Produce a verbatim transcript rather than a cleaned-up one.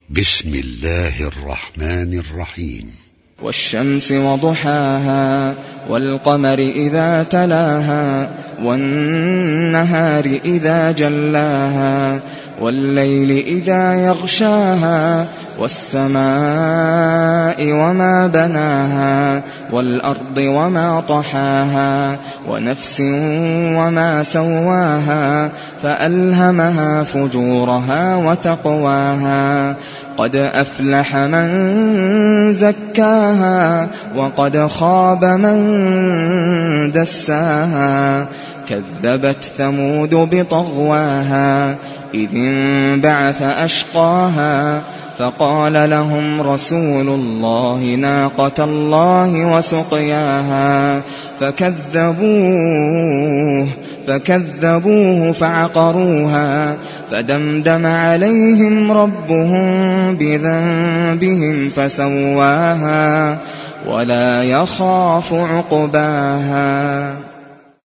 بسم الله الرحمن الرحيم. والشمس وضحاها والقمر إذا تلاها والنهار إذا جلاها والليل إذا يغشاها والسماء وما بناها والأرض وما طحاها ونفس وما سواها فألهمها فجورها وتقواها قد أفلح من زكاها وقد خاب من دساها كذبت ثمود بطغواها إذ انبعث أشقاها فقال لهم رسول الله ناقة الله وسقياها فكذبوه فكذبوه فعقروها فدمدم عليهم ربهم بذنبهم فسواها ولا يخاف عقباها.